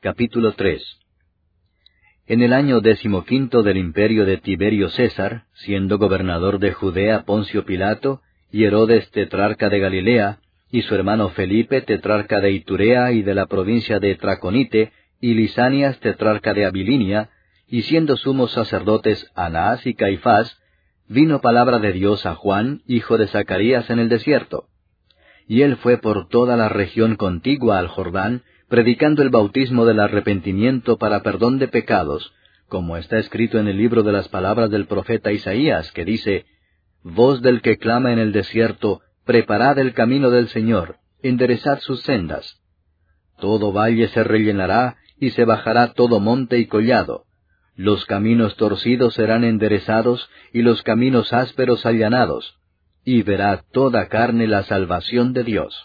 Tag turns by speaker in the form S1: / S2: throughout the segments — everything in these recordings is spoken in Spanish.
S1: Capítulo 3. En el año 15 del imperio de Tiberio César, siendo gobernador de Judea Poncio Pilato, y Herodes tetrarca de Galilea, y su hermano Felipe tetrarca de Iturea y de la provincia de Traconite, y Lisanias tetrarca de Abilinia, y siendo sumos sacerdotes Anás y Caifás, vino palabra de Dios a Juan, hijo de Zacarías, en el desierto. Y él fue por toda la región contigua al Jordán, predicando el bautismo del arrepentimiento para perdón de pecados, como está escrito en el libro de las palabras del profeta Isaías, que dice: Voz del que clama en el desierto, preparad el camino del Señor, enderezad sus sendas. Todo valle se rellenará, y se bajará todo monte y collado. Los caminos torcidos serán enderezados, y los caminos ásperos allanados, y verá toda carne la salvación de Dios.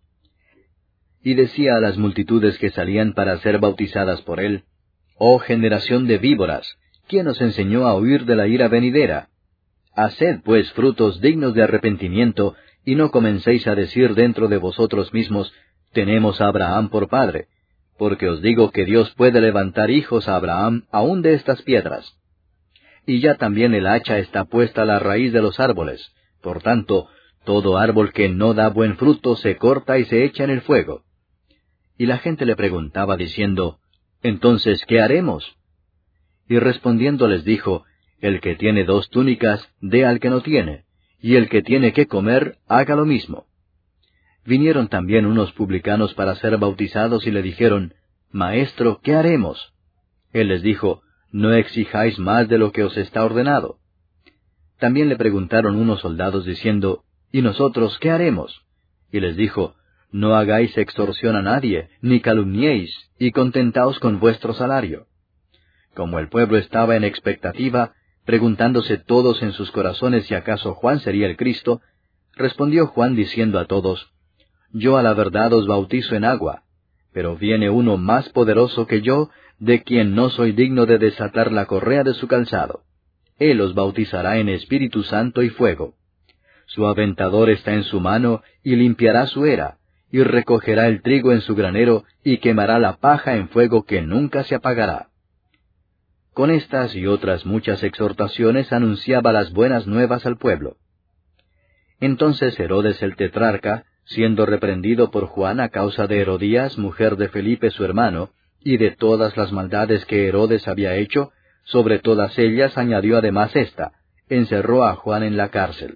S1: Y decía a las multitudes que salían para ser bautizadas por él: Oh generación de víboras, ¿quién os enseñó a huir de la ira venidera? Haced pues frutos dignos de arrepentimiento, y no comencéis a decir dentro de vosotros mismos: Tenemos a Abraham por padre, porque os digo que Dios puede levantar hijos a Abraham aún de estas piedras. Y ya también el hacha está puesta a la raíz de los árboles, por tanto, todo árbol que no da buen fruto se corta y se echa en el fuego. Y la gente le preguntaba diciendo: Entonces, ¿qué haremos? Y respondiendo les dijo: El que tiene 2 túnicas, dé al que no tiene, y el que tiene que comer, haga lo mismo. Vinieron también unos publicanos para ser bautizados y le dijeron: Maestro, ¿qué haremos? Él les dijo: No exijáis más de lo que os está ordenado. También le preguntaron unos soldados diciendo: ¿Y nosotros qué haremos? Y les dijo: No hagáis extorsión a nadie, ni calumniéis, y contentaos con vuestro salario. Como el pueblo estaba en expectativa, preguntándose todos en sus corazones si acaso Juan sería el Cristo, respondió Juan diciendo a todos: Yo a la verdad os bautizo en agua, pero viene uno más poderoso que yo, de quien no soy digno de desatar la correa de su calzado. Él os bautizará en Espíritu Santo y fuego. Su aventador está en su mano, y limpiará su era, y recogerá el trigo en su granero, y quemará la paja en fuego que nunca se apagará. Con estas y otras muchas exhortaciones anunciaba las buenas nuevas al pueblo. Entonces Herodes el tetrarca, siendo reprendido por Juan a causa de Herodías, mujer de Felipe su hermano, y de todas las maldades que Herodes había hecho, sobre todas ellas añadió además esta: encerró a Juan en la cárcel.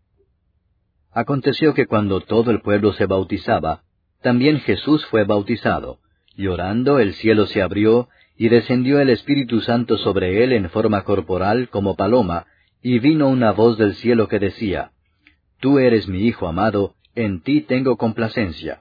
S1: Aconteció que cuando todo el pueblo se bautizaba, también Jesús fue bautizado. Llorando, el cielo se abrió, y descendió el Espíritu Santo sobre él en forma corporal como paloma, y vino una voz del cielo que decía: Tú eres mi Hijo amado, en ti tengo complacencia.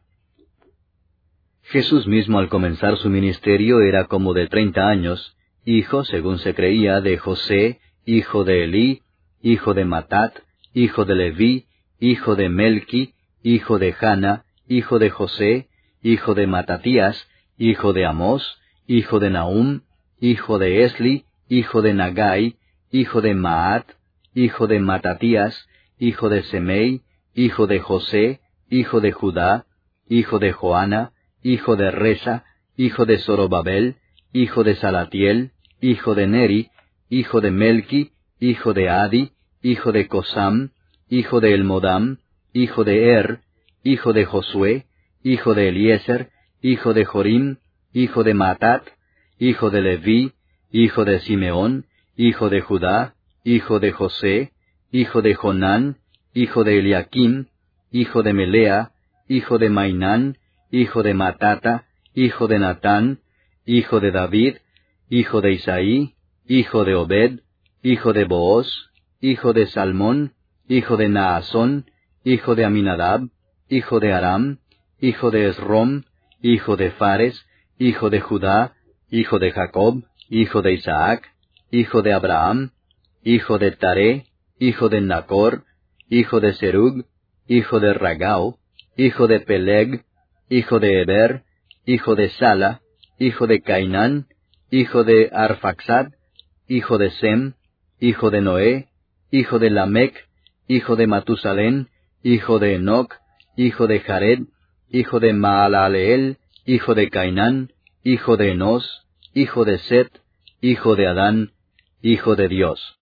S1: Jesús mismo al comenzar su ministerio era como de 30 años, hijo, según se creía, de José, hijo de Elí, hijo de Matat, hijo de Leví, hijo de Melqui, hijo de Jana, hijo de José, hijo de Matatías, hijo de Amós, hijo de Nahum, hijo de Esli, hijo de Nagai, hijo de Maat, hijo de Matatías, hijo de Semei, hijo de José, hijo de Judá, hijo de Joana, hijo de Resa, hijo de Zorobabel, hijo de Salatiel, hijo de Neri, hijo de Melqui, hijo de Adi, hijo de Cosam, hijo de Elmodam, hijo de hijo de Josué, hijo de Eliezer, hijo de Jorim, hijo de Matat, hijo de Leví, hijo de Simeón, hijo de Judá, hijo de José, hijo de Jonán, hijo de Eliakim, hijo de Melea, hijo de Mainán, hijo de Matata, hijo de Natán, hijo de David, hijo de Isaí, hijo de Obed, hijo de Booz, hijo de Salmón, hijo de Naasón, hijo de Aminadab, hijo de Aram, hijo de Esrom, hijo de Fares, hijo de Judá, hijo de Jacob, hijo de Isaac, hijo de Abraham, hijo de Taré, hijo de Nacor, hijo de Serug, hijo de Ragau, hijo de Peleg, hijo de Eber, hijo de Sala, hijo de Cainán, hijo de Arfaxad, hijo de Sem, hijo de Noé, hijo de Lamec, hijo de Matusalén, hijo de Enoc, hijo de Jared, hijo de Maalaleel, hijo de Cainán, hijo de Enós, hijo de Set, hijo de Adán, hijo de Dios.